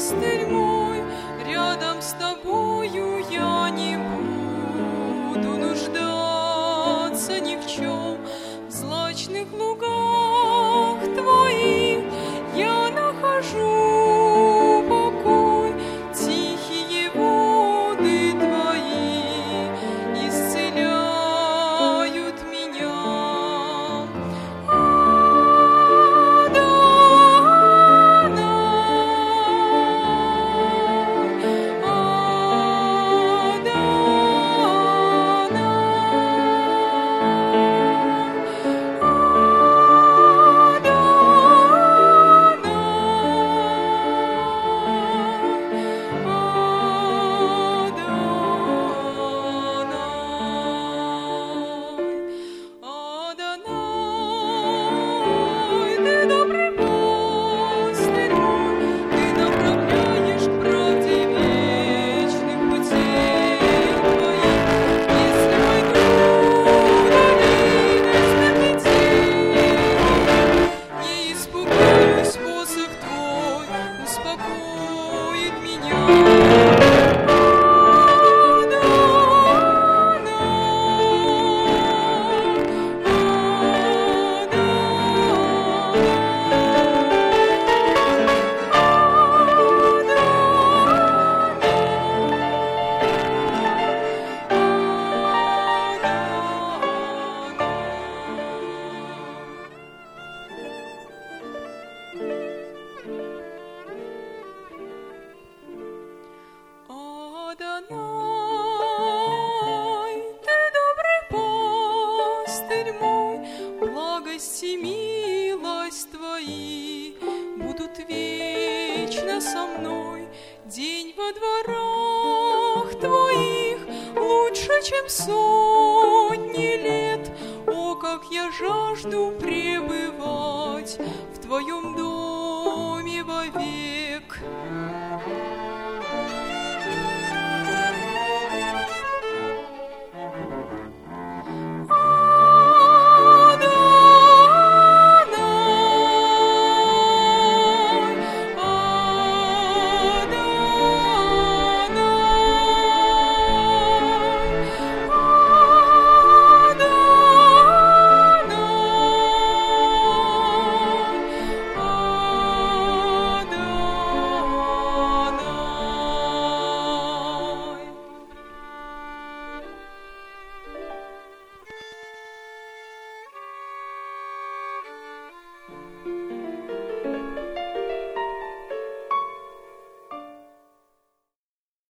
пастырь мой, рядом с тобою я не буду нуждаться ни в чем. В злачных лугах твоих я нахожу покой, тихие воды твои исцеляют меня. Адонай, ты добрый пастырь мой, благость и милость твои будут вечно со мной. День во дворах твоих лучше, чем сотни лет. О, как я жажду пребывать в твоем доме вовек.